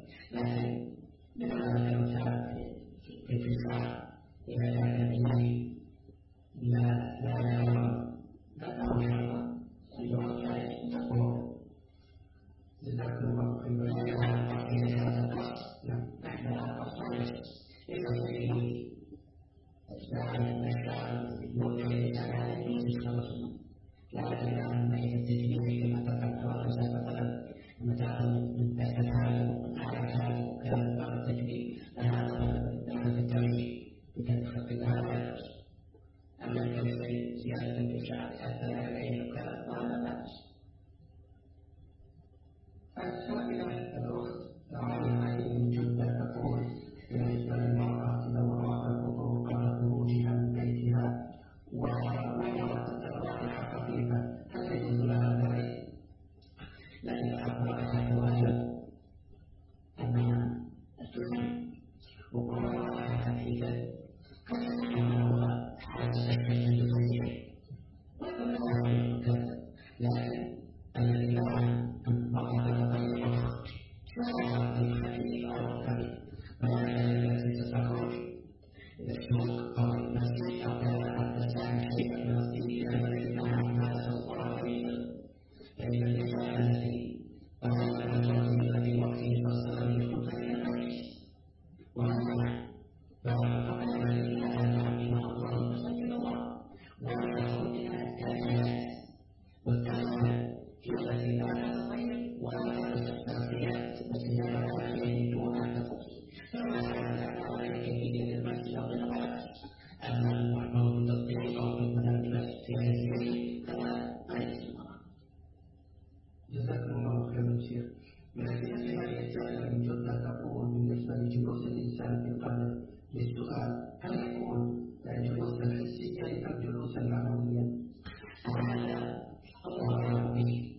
لكن بمعنى المتعب في الفقه إذا كان إليه لا يرى أنه شرع سيكون ذلك تقول جزاكم الله خيرا. نحن أصلا إلى أجزاء المشاعر ممكن على المستوى لكن لما يستجيب كما تقدم وسبق متعلق من بيت العالم والحركات وكذا التجميل هذا التوحيد بتدخل الآيات. أما الكلمة زيادة المشاعر حتى لا يبين كذا ولا بأس. السائلة الأخت تعالى من جملة تقول بالنسبة للمرأة لو رأت حقوق خروجها من بيتها ومرأة الرائحة خفيفة هل يجوز لها ذلك؟ لأن الرائحة واجب أنها تجب وكل رائحة خفيفة كما حدث في الصحيح وكل ذلك لكن الذي يرى أن بعض الرائحة خفيفة أو خفيفة التي تتخرج يشمل قال المسيح أو التسامح في المسيح الذي هذا القرآن فإن الإنسان الذي قال الذي وقته فصل يخرج من النفس وهذا فقال الذي لا يعلم الله صلى الله ويخرج من الكائنات والكائنات في الذي لا يستطيع ولا يستطيع التي لا يستطيع ولا تستطيع جزاكم الله خيرا شيخ. من جملة تقول بالنسبة لجلوس الإنسان في القبر للسؤال هل يكون جلوسا حسيا أم جلوسا معنويا؟ هذا الله أعلم به.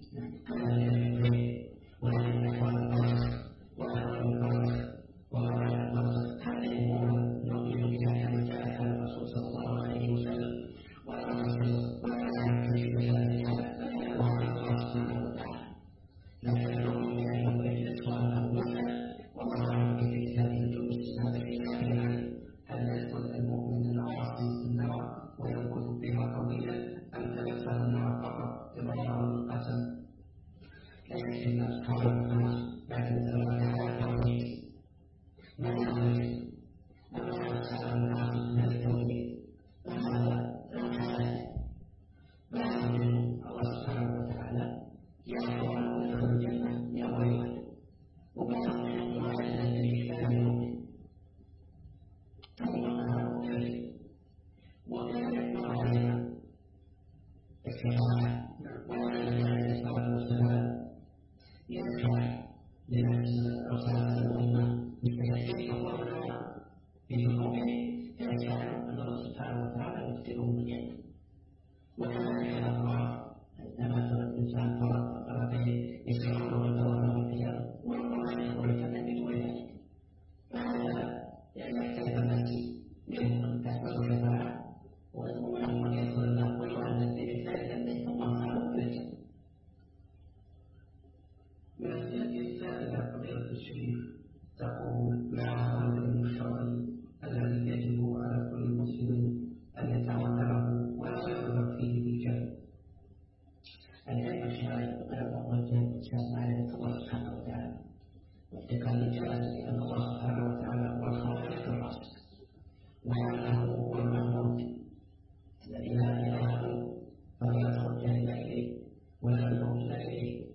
تقول لا عمل الشرعي الذي يجب على كل مسلم أن يتعلمه ولا يرغب فيه بالجهل. العلم الشرعي غير موجه على الله سبحانه وتعالى واتقاء الجهل لأن الله سبحانه وتعالى هو الخالق الرازق وأنه هو المعبود الذي لا إله فلا توجه إليه ولا يوجه إليه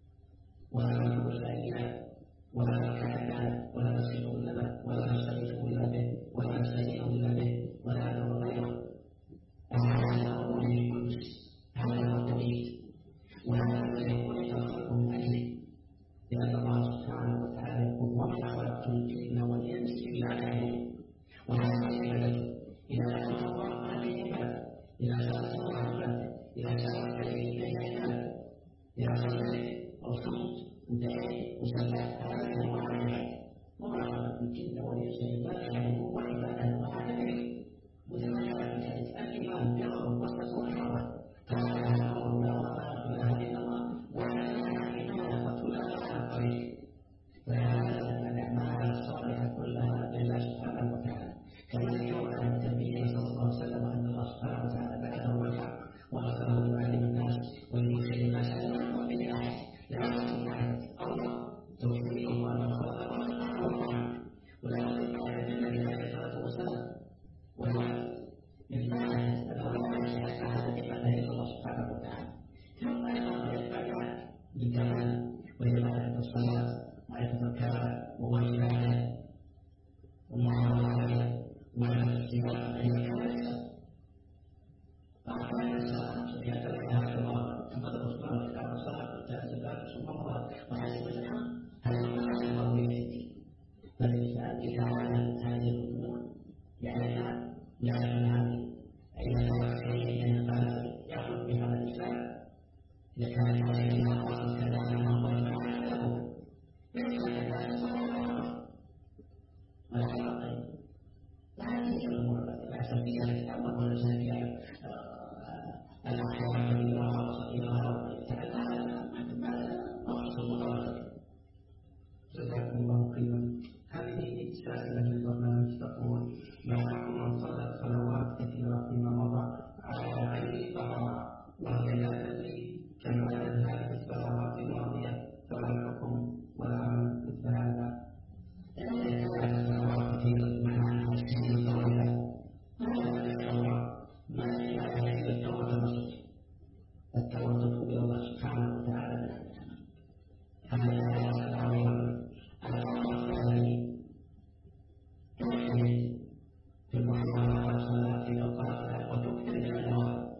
ولا يوجه إليه ولا كائنات ولا نسير إلا به ولا نستغيث إلا به ولا نستعين إلا به ولا ندعو غيره. هذا هو القدس، هذا هو التوحيد، وهذا الذي يكون التوفيق من أجله، لأن الله سبحانه وتعالى يقول وما خلقت الجن والإنس إلا ليعبدون. وهذا عبادته إذا كان الله عليه عباده، إذا كان الله عباده، إذا كان عليه عباده، إذا كان رسول وداعي وسلام هذا هو إذا عملت هذه الأمور لأنها هذه أي شيء يأخذ بهذا الإسلام إذا كانت علينا قصد كذا ولا له يجب أن لا ولا حقا هذه الأمور لا سبيل للأمر ولا سبيل الأحياء كبيرة وصغيرة جزاكم الله خيرا. هذه سائلة البرنامج تقول: ما حكم من صلى صلوات كثيرة فيما مضى على غير طهارة وهي لا تدري كم عدد هذه الصلوات الماضية، فما الحكم والعمل مثل هذا؟ الصلوات كثيرة معناها كثيرة طويلة ما هي التوسط إلى الله سبحانه وتعالى. هذا الأمر في المحاضرة والصلاة والقراءة وتكثر النوافل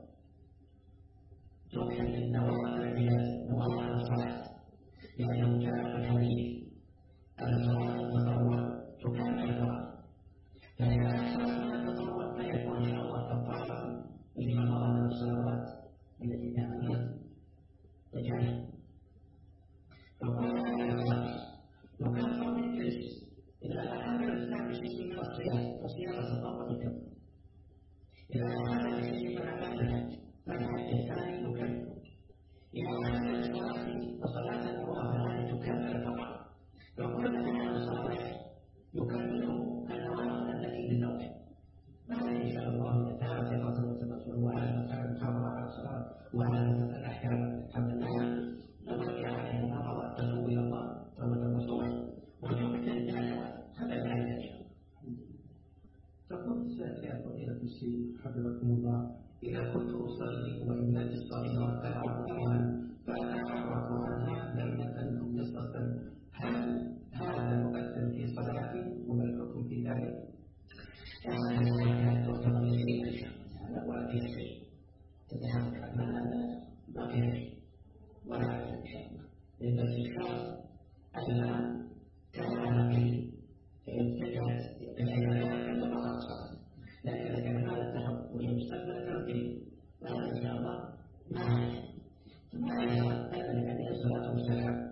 نوافل الصلاة، لأنه جاء في الحديث أن صلاة التطوع تكمل الفرائض، فإذا صلاة التطوع فيكون إن شاء الله كفارة لما مضى من الصلوات التي كانت تجعل. لو كان فرض الجلس إذا أخذ الإسلام بشيء من الصيام فصيام التطوع يكمل، إذا أخذ بشيء من العبادة فالحج الثاني يكمل، إذا أخذ الصلاة فصلاة النوافل تكمل فقط. وكل من الصلاة يكمله النوافل التي للنوم. بعد إن شاء الله تعالى سنصل وعلى مسائل المحافظة على الصلاة وعلى مسائل الأحكام الحمد لله نبقي عليه المحافظة تتوب إلى الله توبة نصوحا ونحن هذا لا يجب. تقول يا فضيلة الشيخ حفظكم الله: إذا كنت أصلي وابنتي الصغيرة تلعب بها فأتحرك عنها ليلة أو نصفا، هل هذا مؤثر في صلاتي وما الحكم في ذلك؟ هذا تعتبر شيء هذا ولا في شيء تتحرك عنها ما في شيء ولا في شيء، لأن الشخص أن كان فيه فإنتجت العبادات كما أقصد، لكن إذا كان هذا التحرك والمستقبل كان فيه فهذا إن شاء الله ما يعلم الصلاة والسلام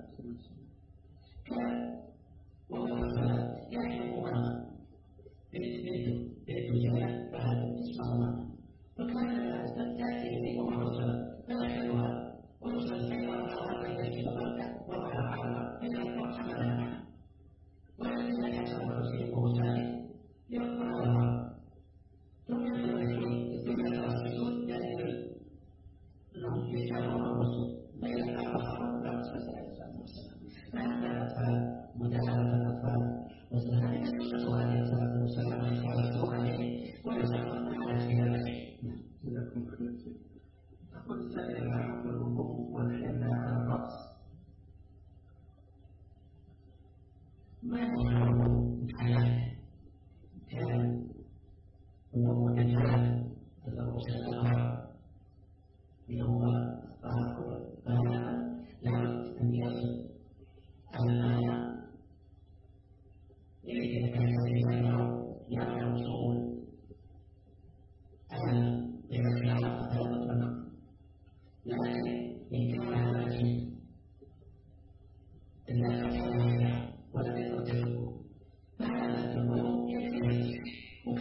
وهو الصلاة يحكم أمامه بيت الجنة فهذا الصلاة، وكان تأتي إليه وهو الصلاة لا يحلها وتصلي وراءها إليه فقط وراءها إلى مرحبا ولكن يحصل الرسول وثاني يقرأها ثم يقول بما الرسول يدري أنهم يجعلون الرسول بين الأخر لا تسلسل الإسلام والسلام فهذا الأطفال مداخلة الأطفال وسهل هذه الصلاة والسلام عليه ويسألون على فيها شيء. جزاكم خير. تقول سائل عن الوضوء والحنة على الرأس، ما هو الحياة كان هو متجاهل تدرس الأمر هو الطهارة فهذا لابد أن يصل الآية إذا كان يعلم الصول إذا كان طلبة النقل، لكن إن كان هذا الشيء إلا فتح ولم يتركه فهذا الوضوء يكفي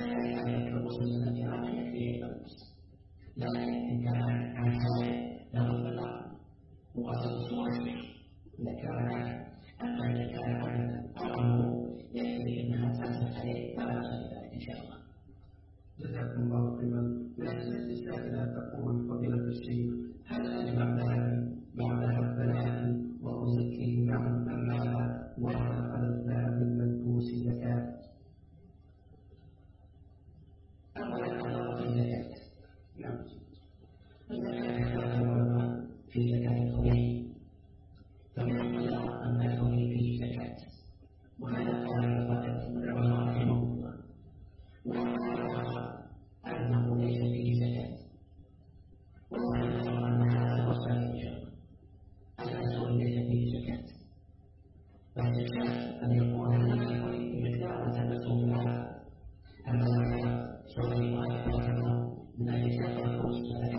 يكون هناك مقدار تبسم لها أما سوف يكون من أجل الفرص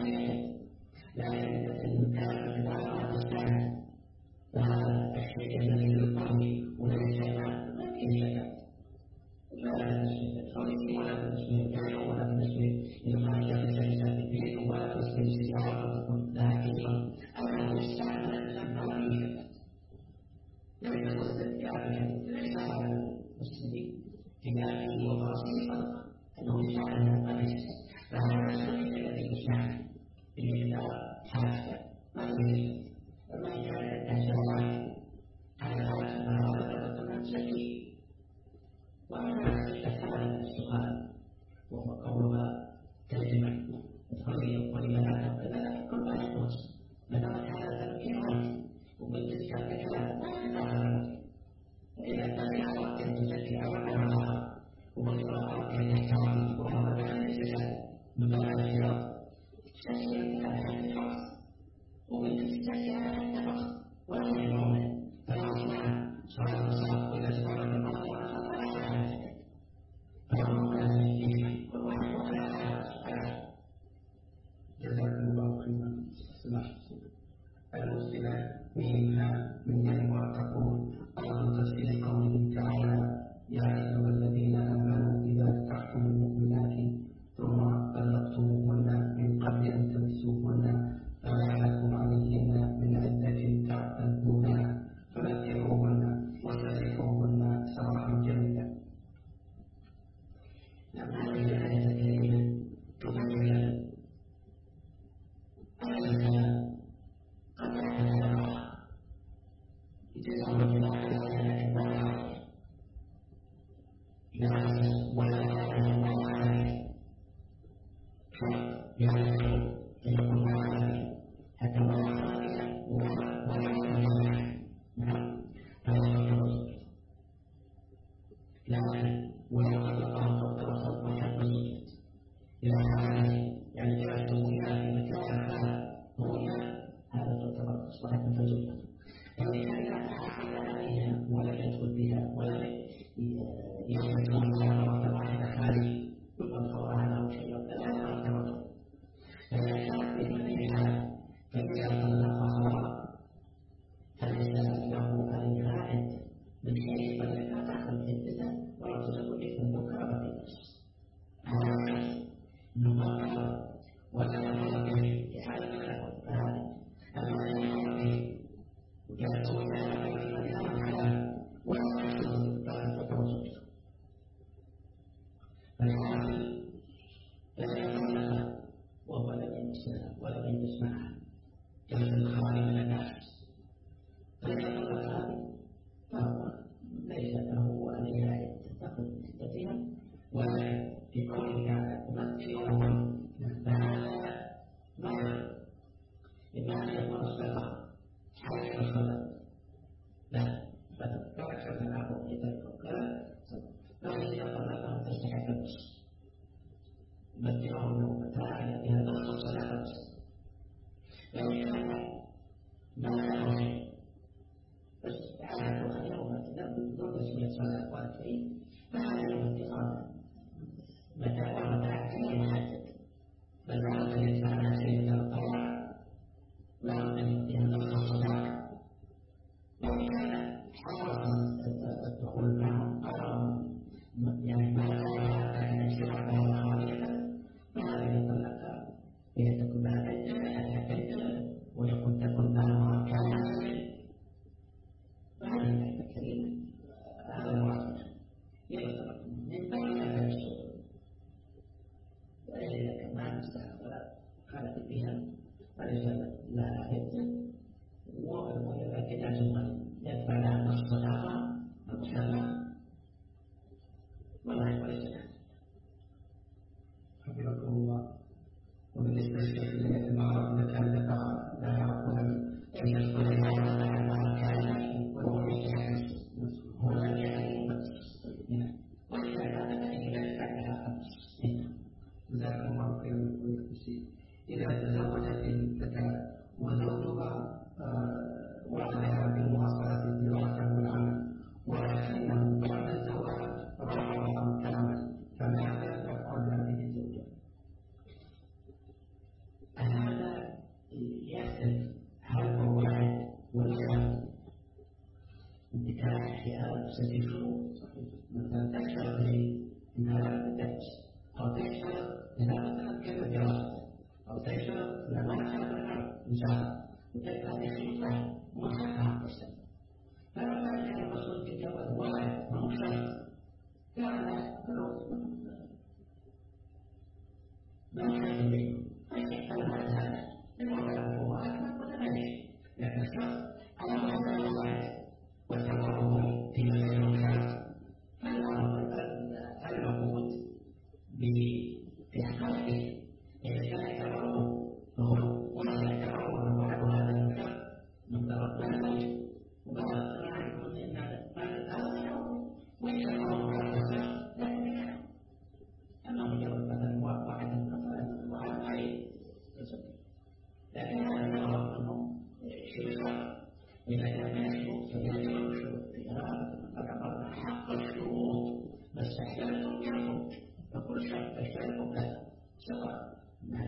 لكن الإنسان لا يستطيع وهذا الشيء الذي يقوي وليس كيفية لا بالنسبة ولا بالنسبة ولا بالنسبة لما يجب به ولا بالنسبة لكن أنا مستعد لما يجب لكن الذكاء ليس على المسلمين كذلك وبسيطا أنه يجعل القميص فهذا الشيء الذي يجعل بالله حاجة ما يجب وما يجعل الأجواء على هذا الشيء وأنا أتفعل السؤال وهو قولها ترجمة الحرية والإيمان وكذلك كل ما يقول بدأت هذا الإيمان وبالنسبة لك وإذا كان يعرف أن تزكي أولها ومن أن يحترم وهو ليس مباشرة تسلم هذا الفرص وبالنسبة لهذا الفرص ولا يؤمن فالعظمى صار صار إلى صار المصير جزاكم الله خيرا. المسلمات فيها من تقول أو تفسير قوله تعالى يا أيها الذين آمنوا إذا نكحتم المؤمنات ثم طلقتموهن من قبل أن تمسوهن فما لكم عليهن من عدة تعتدونها فمتعوهن وسرحوهن سراحا جميلا. هذه الآية الكريمة تبين أنها قد يتزوج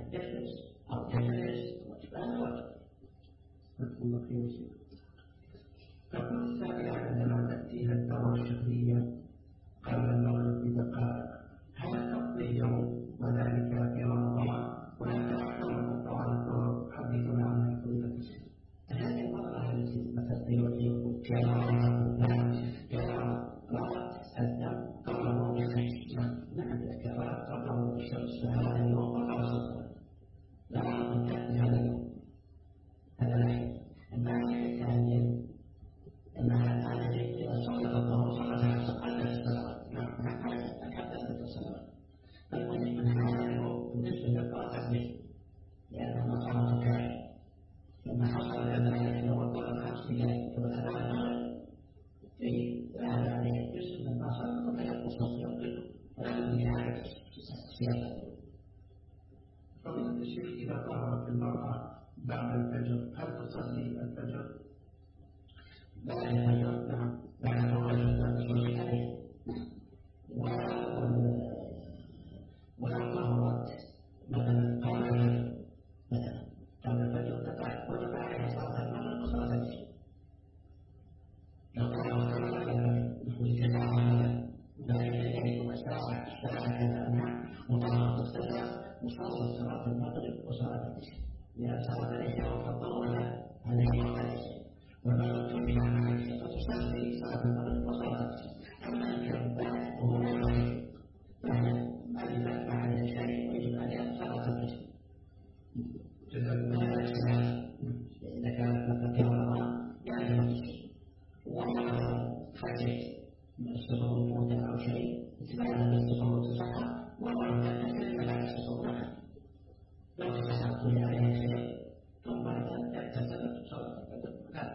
يدرس أو يدرس وجبان واجب. الله خير شيء. تقول السابعة عندما تأتيها الدورة الشهرية قبل المغرب بدقائق هل تقضي اليوم وذلك في رمضان ولا تحصل طوال الطرق حديثنا عنها فضيلة الشيخ. هذه المرأة التي تستطيع أن يكون الدم قبله بخمس نعم الكفاءة قبله بشمس هذا اليوم وقبل لا أعلم هذا اليوم هذا الحين الناحية الثانية أنها الآن إذا صلت الله صلى الصلاة نعم حتى الصلاة فالمهم من هذا اليوم بالنسبة للقاطع به لأنه مقام كامل لما حصل ذلك لو طلب 5 أيام فبدأ في هذا عليه جزء من المصائب قبل أن تصل يوم ولكن هذا السياسة. فضيلة الشيخ إذا طهرت المرأة بعد الفجر هل تصلي الفجر؟ بعد الفجر نعم بعد الفجر تصلي عليه ولا طهرت مثلا قبل الفجر تقع وجب عليها صلاة المغرب وصلاة العشاء. لو طهرت وطهرت الثلاث وصلت صلاة المغرب وصلاة العشاء لأن صلاة العشاء وفضلها عليه وعليه وما تبين عليه فتصلي صلاة المغرب وصلاة العشاء. أما إن كان بعد وهو فإذا فعل شيء ويجب عليه صلاة العشاء. جزاك الله خيرا. إذا كانت مثلا في رمضان يعني ولا خشيت من السقوط موضع أو شيء اتباعا للسقوط الصحة ولا تحسن على السقوط لو تسحبت عليها شيء ثم اعتزلت صلاة الفجر لا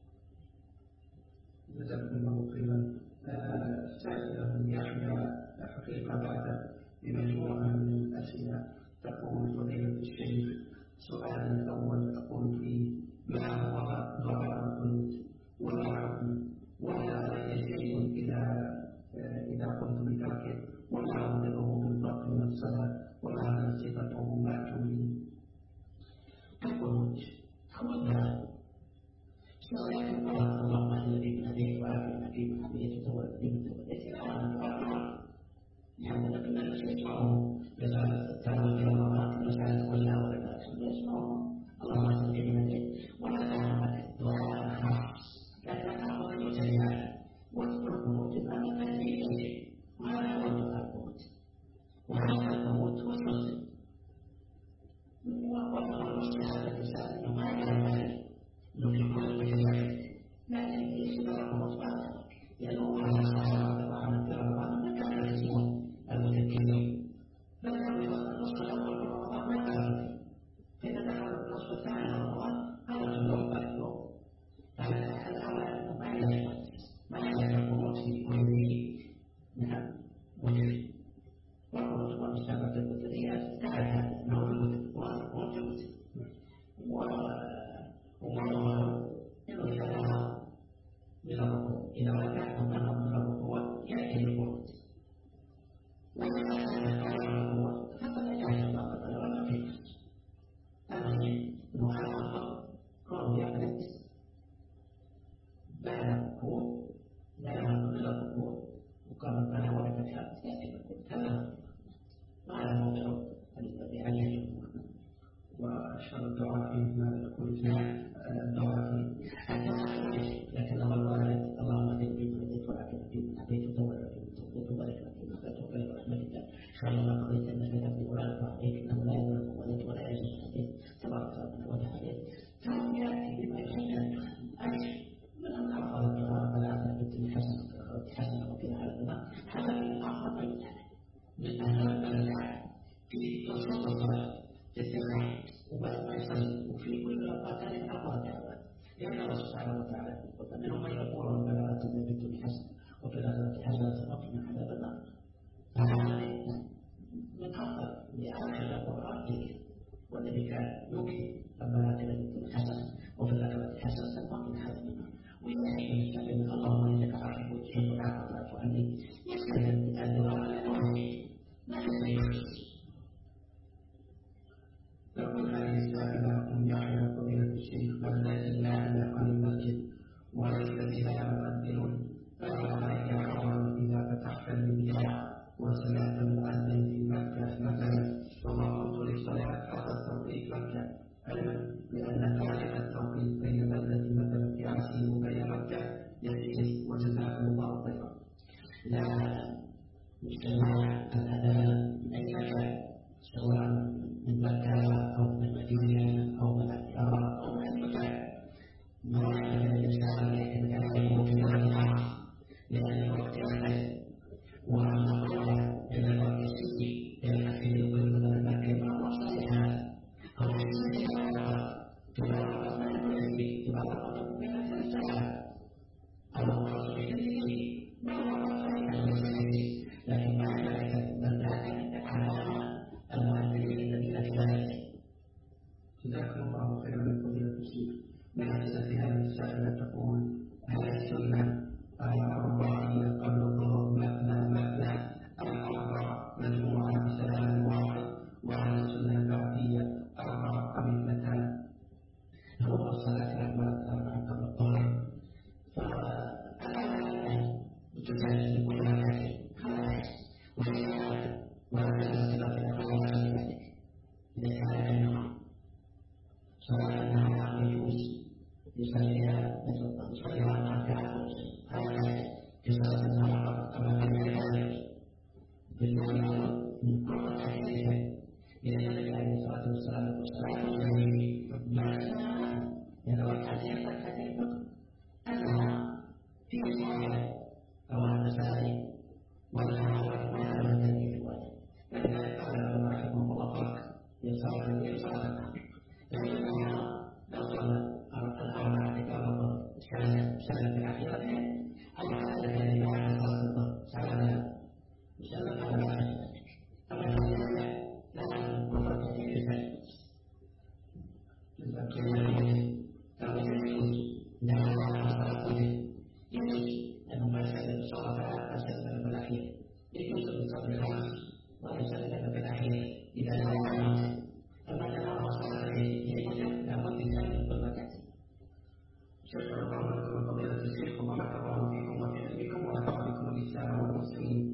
جزاكم الله خيرا. سائل يحيى حقيقة بعد بمجموعة من الأسئلة تقول فضيلة الشيخ سؤال الأول تقول فيه ما هو ضرر القنوت وما حكمه وهذا يجب إذا قمت بتركه وما أمره بالضبط من الصلاة وما صفته ما تريد. القنوت هو الدعاء سواء كان اللهم الذي من أبيه وآخر النبي من أبيه تزوج الذي من توليته الآن يعني لكن يسمعه رسالة التعاون في رمضان رسالة كلها ولا يسمعه اللهم الذي من أبيه ولا تعلم دعاء خاص لكن تعود الجزائر واذكر الموت أمام النبي وهذا هو الموت وهذا الموت والرسل وأمر الرسل الرسالة وما يعلم نحن الجزائر لا يجب الموت بعد لأنه على الصحابة وعلى الكرام كان يسمون المتكلم فلم يكن النصف الأول من رمضان ما كان فإذا دخل النصف الثاني من رمضان هذا اليوم بعد يوم فالأول ما يجب الموت في كله نعم وجد وقلت والسبب البطرية تعالى موجود وموجود ومعه يظهرها بضربه إذا وجدت ضربه هو يأتي الموت وإذا كان الموت فقد يجعل الله ضربا في نفسه أما المخالفة قالوا يعمل بعد الركوع لا يعمل إلى الركوع وقال فلا ولا كشاف يأتي الركوع تماما وهذا الموضوع الذي عليه وأشهر الدعاء فيما يكون الدعاء فيه لكن الله اللهم اهدنا فيمن هديت وعافنا فيمن عافيت وتولنا فيمن توليت وبارك لنا فيما أعطيت وقنا برحمتك شر ما قضيت إنك تقضي ولا يقضى عليك إنه لا يذل من واليت ولا يعز من عاديت تبارك ربنا وتعالى فهو يأتي بما يحسن أجر من أن أعطى الدعاء فلا أعطى بالدنيا حسنة وفي الآخرة حسنة وقنا عذاب النار هذا من أعظم الأمثال من أهم الأمثال في نصوص الصلاة في الثقة وبعد ما يصلي وفي كل ركعة أقوى دعوات لأن الله سبحانه وتعالى يقول منهم من يقول ربنا آتنا في الدنيا حسنة وفي الآخرة حسنة وقنا عذاب النار فهذا من أفضل لآخر القرآن ذكر والذي كان يبكي ربنا آتنا في الدنيا حسنة وفي الآخرة حسنة وقنا عذاب النار ويأتي من اللهم إنك عفو تحب العفو فاعف عني يستلزم الدعاء الوحيد ما يستطيع لا مجتمع الأذان ليس سواء من مكة أو من المدينة أو من العراق أو من المكان ما يحتاج الإنسان أن يكون في الأرض لأن الوقت يختلف وأما الله إلى الوقت السياسي يكفي كل مكان مع مصلحة أو مصلحة تبارك الله الذي تبارك الله من السماء أو الذي لكن مع ذلك من ذلك على المؤمنين الذين كذلك جزاكم الله خيرا لكم يا المسلمين بحسب هذه السائلة تقول هل السنة الأربعية قبل الظهر مثنى مثنى الأربع مجموعة بسلام واحد وعلى السنة البعدية أربع قبيلتان هو الصلاة الأربعة قبل الظهر فجزاكم كل خير وعلى الصلاة الأربعة ليس على سواء كان يجوز يصلي على كعبة يصلي كما في ذلك بالنسبة من كل حديث إلى النبي عليه الصلاة والسلام يتوكل الحديث أنها في صحيح أو المسائل ولا ولا تدري ولا فإذا قال رحمه الله يصلي Thank you.